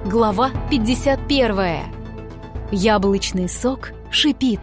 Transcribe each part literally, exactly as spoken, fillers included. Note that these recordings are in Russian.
Глава пятьдесят первая. Яблочный сок шипит.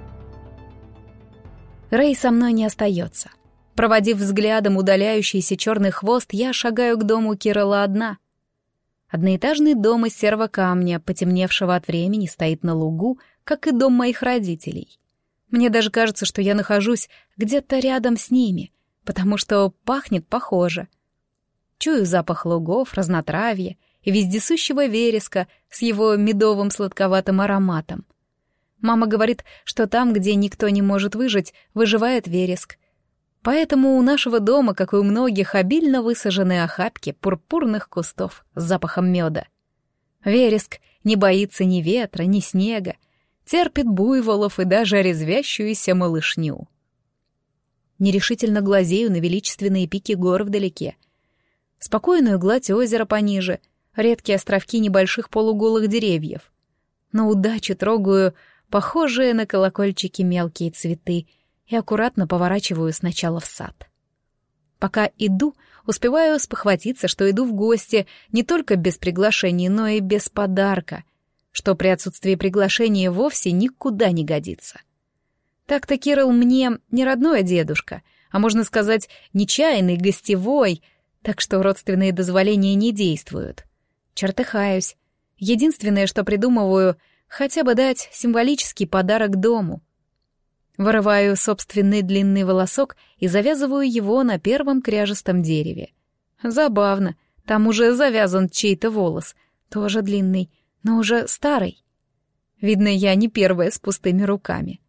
Рэй со мной не остается. Проводив взглядом удаляющийся черный хвост, я шагаю к дому Кирилла одна. Одноэтажный дом из серого камня, потемневшего от времени, стоит на лугу, как и дом моих родителей. Мне даже кажется, что я нахожусь где-то рядом с ними, потому что пахнет похоже. Чую запах лугов, разнотравья и вездесущего вереска с его медовым сладковатым ароматом. Мама говорит, что там, где никто не может выжить, выживает вереск. Поэтому у нашего дома, как и у многих, обильно высажены охапки пурпурных кустов с запахом меда. Вереск не боится ни ветра, ни снега, терпит буйволов и даже резвящуюся малышню. Нерешительно глазею на величественные пики гор вдалеке, спокойную гладь озера пониже, редкие островки небольших полуголых деревьев. На удачу трогаю похожие на колокольчики мелкие цветы и аккуратно поворачиваю сначала в сад. Пока иду, успеваю спохватиться, что иду в гости не только без приглашения, но и без подарка, что при отсутствии приглашения вовсе никуда не годится. Так-то Кирилл мне не родной дедушка, а, можно сказать, нечаянный, гостевой, так что родственные дозволения не действуют. Чертыхаюсь. Единственное, что придумываю, хотя бы дать символический подарок дому. Вырываю собственный длинный волосок и завязываю его на первом кряжестом дереве. Забавно, там уже завязан чей-то волос, тоже длинный, но уже старый. Видно, я не первая с пустыми руками.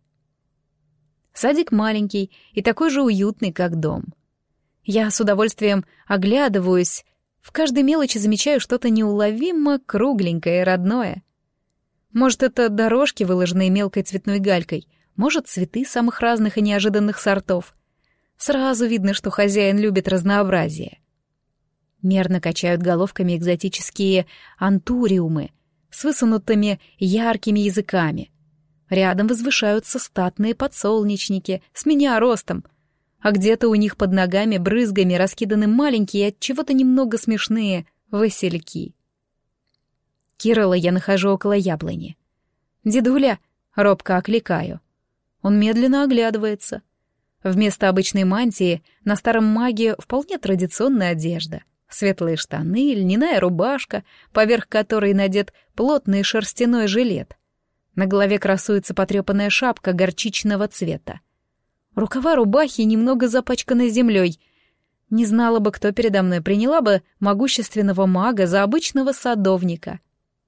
Садик маленький и такой же уютный, как дом. Я с удовольствием оглядываюсь, в каждой мелочи замечаю что-то неуловимо кругленькое и родное. Может, это дорожки, выложенные мелкой цветной галькой, может, цветы самых разных и неожиданных сортов. Сразу видно, что хозяин любит разнообразие. Мерно качают головками экзотические антуриумы с высунутыми яркими языками. Рядом возвышаются статные подсолнечники с меня ростом, а где-то у них под ногами брызгами раскиданы маленькие, от чего-то немного смешные васильки. Кирилла я нахожу около яблони. «Дедуля!» — робко окликаю. Он медленно оглядывается. Вместо обычной мантии на старом маге вполне традиционная одежда. Светлые штаны, льняная рубашка, поверх которой надет плотный шерстяной жилет. На голове красуется потрепанная шапка горчичного цвета. Рукава рубахи немного запачканы землей. Не знала бы, кто передо мной, приняла бы могущественного мага за обычного садовника.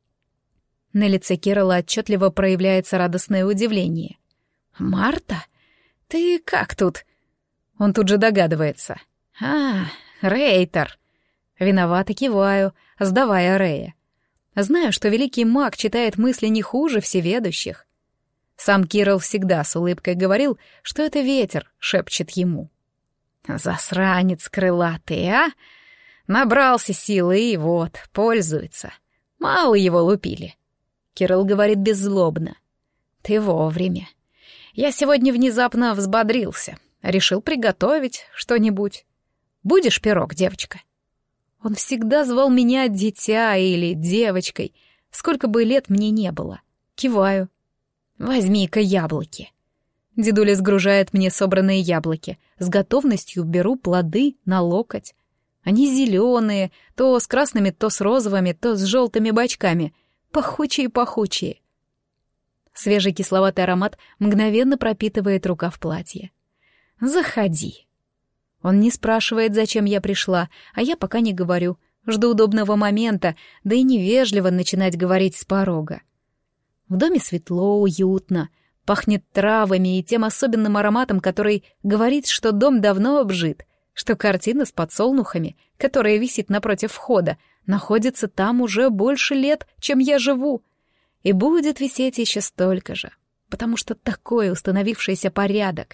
На лице Кирилла отчетливо проявляется радостное удивление. «Марта? Ты как тут?» Он тут же догадывается. «А, Рейтер». Виновато киваю, сдавая Рея. Знаю, что великий маг читает мысли не хуже всеведущих. Сам Кирилл всегда с улыбкой говорил, что это ветер шепчет ему. «Засранец крылатый, а? Набрался силы и вот, пользуется. Мало его лупили». Кирилл говорит беззлобно. «Ты вовремя. Я сегодня внезапно взбодрился. Решил приготовить что-нибудь. Будешь пирог, девочка?» Он всегда звал меня дитя или девочкой, сколько бы лет мне не было. Киваю. «Возьми-ка яблоки». Дедуля сгружает мне собранные яблоки. С готовностью беру плоды на локоть. Они зеленые, то с красными, то с розовыми, то с желтыми бочками. Пахучие-пахучие. Свежий кисловатый аромат мгновенно пропитывает рукав платья. «Заходи». Он не спрашивает, зачем я пришла, а я пока не говорю. Жду удобного момента, да и невежливо начинать говорить с порога. В доме светло, уютно, пахнет травами и тем особенным ароматом, который говорит, что дом давно обжит, что картина с подсолнухами, которая висит напротив входа, находится там уже больше лет, чем я живу, и будет висеть еще столько же, потому что такой установившийся порядок.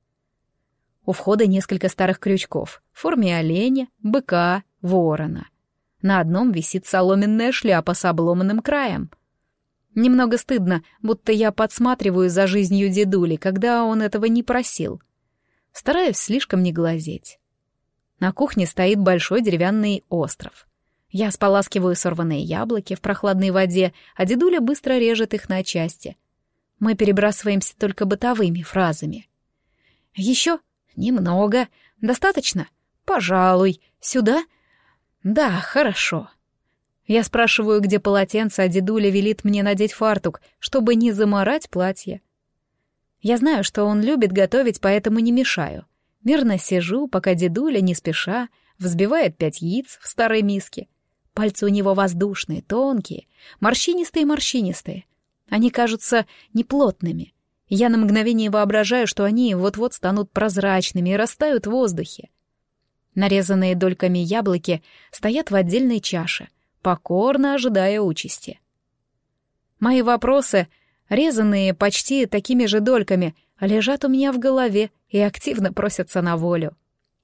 У входа несколько старых крючков в форме оленя, быка, ворона. На одном висит соломенная шляпа с обломанным краем. Немного стыдно, будто я подсматриваю за жизнью дедули, когда он этого не просил. Стараюсь слишком не глазеть. На кухне стоит большой деревянный остров. Я споласкиваю сорванные яблоки в прохладной воде, а дедуля быстро режет их на части. Мы перебрасываемся только бытовыми фразами. «Еще? Немного. Достаточно? Пожалуй. Сюда? Да, хорошо». Я спрашиваю, где полотенце, а дедуля велит мне надеть фартук, чтобы не заморать платье. Я знаю, что он любит готовить, поэтому не мешаю. Мирно сижу, пока дедуля, не спеша, взбивает пять яиц в старой миске. Пальцы у него воздушные, тонкие, морщинистые-морщинистые. Они кажутся неплотными. Я на мгновение воображаю, что они вот-вот станут прозрачными и растают в воздухе. Нарезанные дольками яблоки стоят в отдельной чаше, покорно ожидая участи. Мои вопросы, резанные почти такими же дольками, лежат у меня в голове и активно просятся на волю.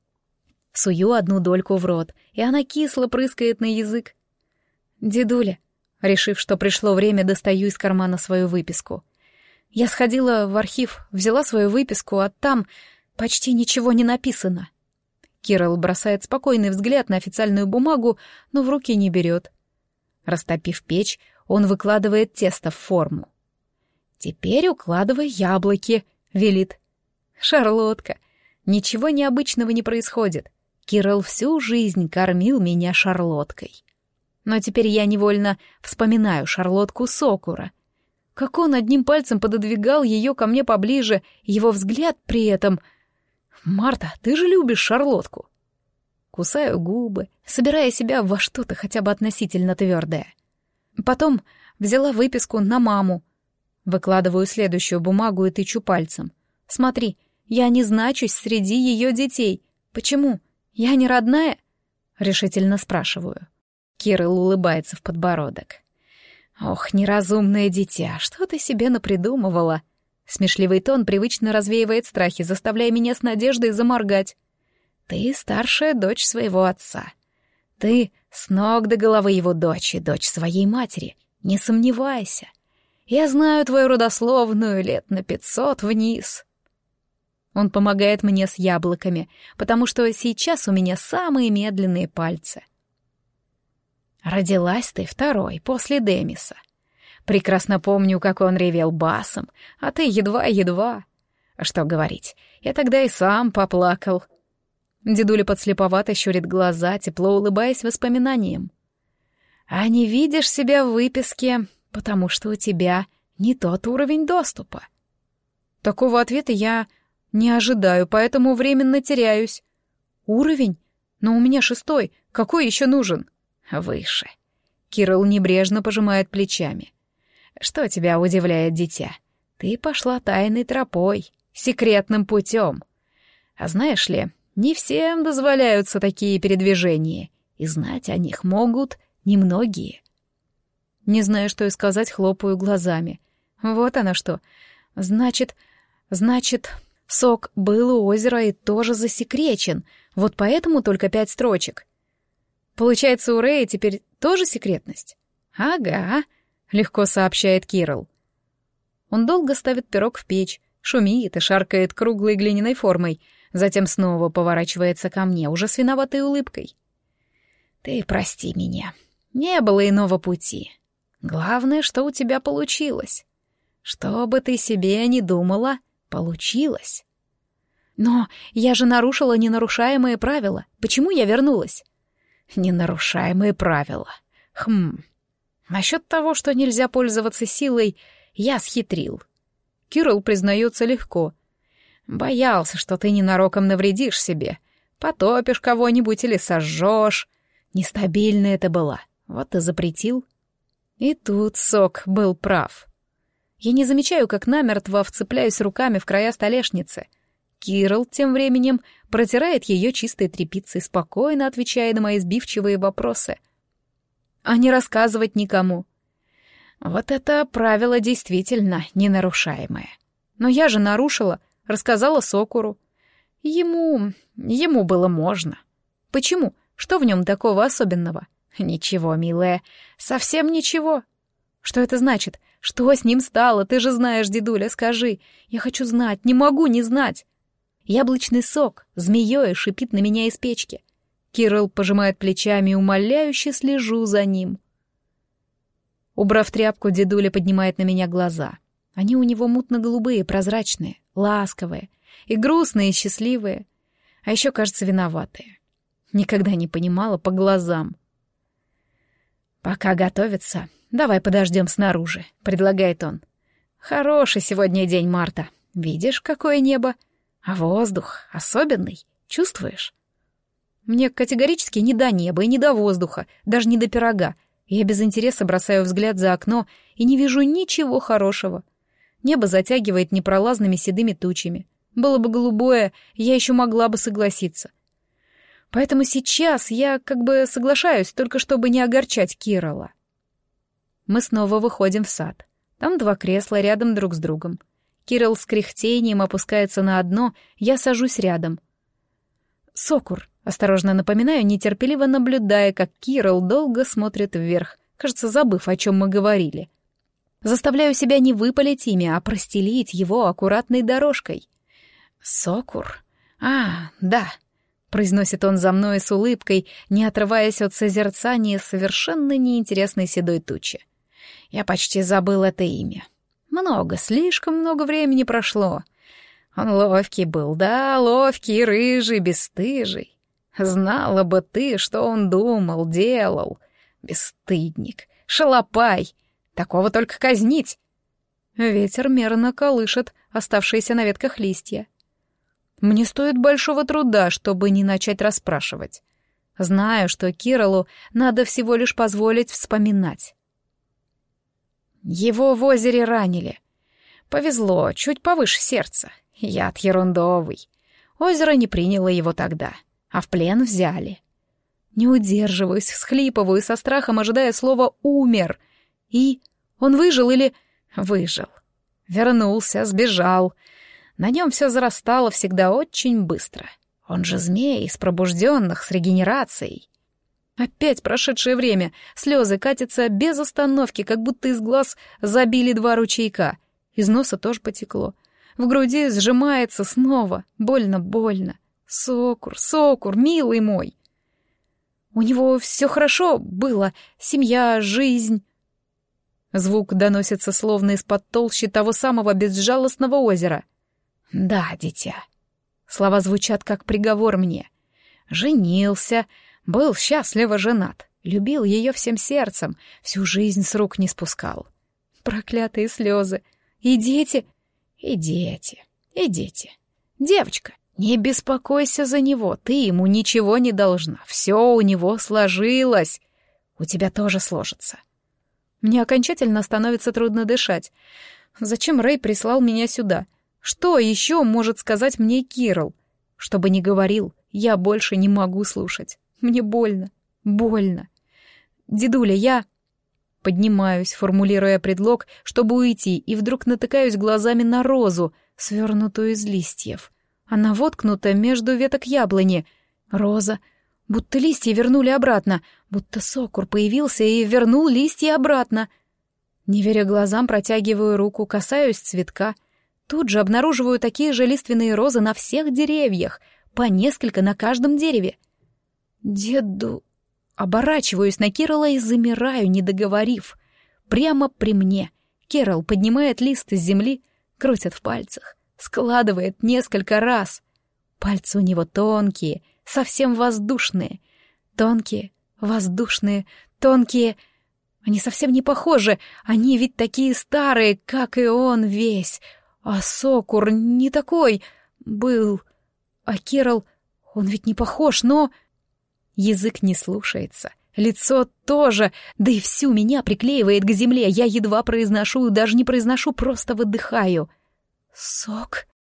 Сую одну дольку в рот, и она кисло прыскает на язык. «Дедуля», решив, что пришло время, достаю из кармана свою выписку. Я сходила в архив, взяла свою выписку, а там почти ничего не написано. Кирилл бросает спокойный взгляд на официальную бумагу, но в руки не берет. Растопив печь, он выкладывает тесто в форму. «Теперь укладывай яблоки», — велит. «Шарлотка, ничего необычного не происходит. Кирилл всю жизнь кормил меня шарлоткой. Но теперь я невольно вспоминаю шарлотку Сокура. Как он одним пальцем пододвигал ее ко мне поближе, его взгляд при этом... «Марта, ты же любишь шарлотку!» Кусаю губы, собирая себя во что-то хотя бы относительно твердое. Потом взяла выписку на маму. Выкладываю следующую бумагу и тычу пальцем. «Смотри, я не значусь среди ее детей. Почему? Я не родная?» Решительно спрашиваю. Кирилл улыбается в подбородок. «Ох, неразумное дитя, что ты себе напридумывала?» Смешливый тон привычно развеивает страхи, заставляя меня с надеждой заморгать. «Ты старшая дочь своего отца. Ты с ног до головы его дочь и дочь своей матери. Не сомневайся. Я знаю твою родословную лет на пятьсот вниз». Он помогает мне с яблоками, потому что сейчас у меня самые медленные пальцы. «Родилась ты второй, после Демиса. Прекрасно помню, как он ревел басом, а ты едва-едва. Что говорить, я тогда и сам поплакал». Дедуля подслеповато щурит глаза, тепло улыбаясь воспоминаниям. «А не видишь себя в выписке, потому что у тебя не тот уровень доступа». Такого ответа я не ожидаю, поэтому временно теряюсь. «Уровень? Но у меня шестой, какой еще нужен?» «Выше». Кирилл небрежно пожимает плечами. «Что тебя удивляет, дитя? Ты пошла тайной тропой, секретным путем. А знаешь ли, не всем дозволяются такие передвижения, и знать о них могут немногие». Не знаю, что и сказать, хлопаю глазами. Вот оно что. Значит, значит, сок был у озера и тоже засекречен, вот поэтому только пять строчек. Получается, у Рэя теперь тоже секретность? «Ага», — легко сообщает Кирилл. Он долго ставит пирог в печь, шумит и шаркает круглой глиняной формой, затем снова поворачивается ко мне, уже с виноватой улыбкой. «Ты прости меня. Не было иного пути. Главное, что у тебя получилось. Что бы ты себе ни думала, получилось». «Но я же нарушила ненарушаемые правила. Почему я вернулась?» «Ненарушаемые правила. Хм. Насчет того, что нельзя пользоваться силой, я схитрил». Кирилл признается легко. «Боялся, что ты ненароком навредишь себе. Потопишь кого-нибудь или сожжешь. Нестабильная это была. Вот и запретил». И тут Сок был прав. Я не замечаю, как намертво вцепляюсь руками в края столешницы. Кирилл тем временем протирает ее чистой тряпицей, спокойно отвечая на мои сбивчивые вопросы. А не рассказывать никому. Вот это правило действительно ненарушаемое. Но я же нарушила, рассказала Сокуру. Ему... ему было можно. Почему? Что в нем такого особенного? Ничего, милая, совсем ничего. Что это значит? Что с ним стало? Ты же знаешь, дедуля, скажи. Я хочу знать, не могу не знать. Яблочный сок змеёй шипит на меня из печки. Кирилл пожимает плечами и умоляюще слежу за ним. Убрав тряпку, дедуля поднимает на меня глаза. Они у него мутно-голубые, прозрачные, ласковые, и грустные, и счастливые, а еще, кажется, виноватые. Никогда не понимала по глазам. «Пока готовится, давай подождем снаружи», — предлагает он. «Хороший сегодня день, Марта. Видишь, какое небо? А воздух особенный, чувствуешь?» Мне категорически не до неба и не до воздуха, даже не до пирога. Я без интереса бросаю взгляд за окно и не вижу ничего хорошего. Небо затягивает непролазными седыми тучами. Было бы голубое, я еще могла бы согласиться. Поэтому сейчас я как бы соглашаюсь, только чтобы не огорчать Кирилла. Мы снова выходим в сад. Там два кресла рядом друг с другом. Кирилл с кряхтением опускается на одно, я сажусь рядом. «Сокур», — осторожно напоминаю, нетерпеливо наблюдая, как Кирилл долго смотрит вверх, кажется, забыв, о чем мы говорили. Заставляю себя не выпалить имя, а простелить его аккуратной дорожкой. «Сокур? А, да», — произносит он за мной с улыбкой, не отрываясь от созерцания совершенно неинтересной седой тучи. Я почти забыл это имя. Много, слишком много времени прошло. Он ловкий был, да, ловкий, рыжий, бесстыжий. Знала бы ты, что он думал, делал. Бесстыдник, шалопай. Такого только казнить. Ветер мерно колышет оставшиеся на ветках листья. Мне стоит большого труда, чтобы не начать расспрашивать. Знаю, что Кириллу надо всего лишь позволить вспоминать. Его в озере ранили. Повезло, чуть повыше сердца. Яд ерундовый. Озеро не приняло его тогда, а в плен взяли. Не удерживаюсь, всхлипываю, со страхом ожидая слова «умер». И он выжил или выжил. Вернулся, сбежал. На нем все зарастало всегда очень быстро. Он же змей из пробужденных, с регенерацией. Опять прошедшее время. Слезы катятся без остановки, как будто из глаз забили два ручейка. Из носа тоже потекло. В груди сжимается снова. Больно-больно. Сокур, Сокур, милый мой. У него все хорошо было. Семья, жизнь. Звук доносится словно из-под толщи того самого безжалостного озера. «Да, дитя». Слова звучат как приговор мне. Женился, был счастливо женат, любил ее всем сердцем, всю жизнь с рук не спускал. Проклятые слезы. И дети, и дети, и дети. Девочка, не беспокойся за него, ты ему ничего не должна. Все у него сложилось. У тебя тоже сложится. Мне окончательно становится трудно дышать. Зачем Рэй прислал меня сюда? Что еще может сказать мне Кирилл? Что бы ни говорил, я больше не могу слушать. Мне больно, больно. Дедуля, я... Поднимаюсь, формулируя предлог, чтобы уйти, и вдруг натыкаюсь глазами на розу, свернутую из листьев. Она воткнута между веток яблони. Роза... Будто листья вернули обратно, будто Сокур появился и вернул листья обратно. Не веря глазам, протягиваю руку, касаюсь цветка. Тут же обнаруживаю такие же лиственные розы на всех деревьях, по несколько на каждом дереве. Деду... Оборачиваюсь на Кирилла и замираю, не договорив. Прямо при мне. Кирилл поднимает лист из земли, крутит в пальцах, складывает несколько раз. Пальцы у него тонкие, совсем воздушные. Тонкие, воздушные, тонкие. Они совсем не похожи, они ведь такие старые, как и он весь. А Сокур не такой был. А Кирилл, он ведь не похож, но... Язык не слушается, лицо тоже, да и всю меня приклеивает к земле. Я едва произношу, даже не произношу, просто выдыхаю. Сок...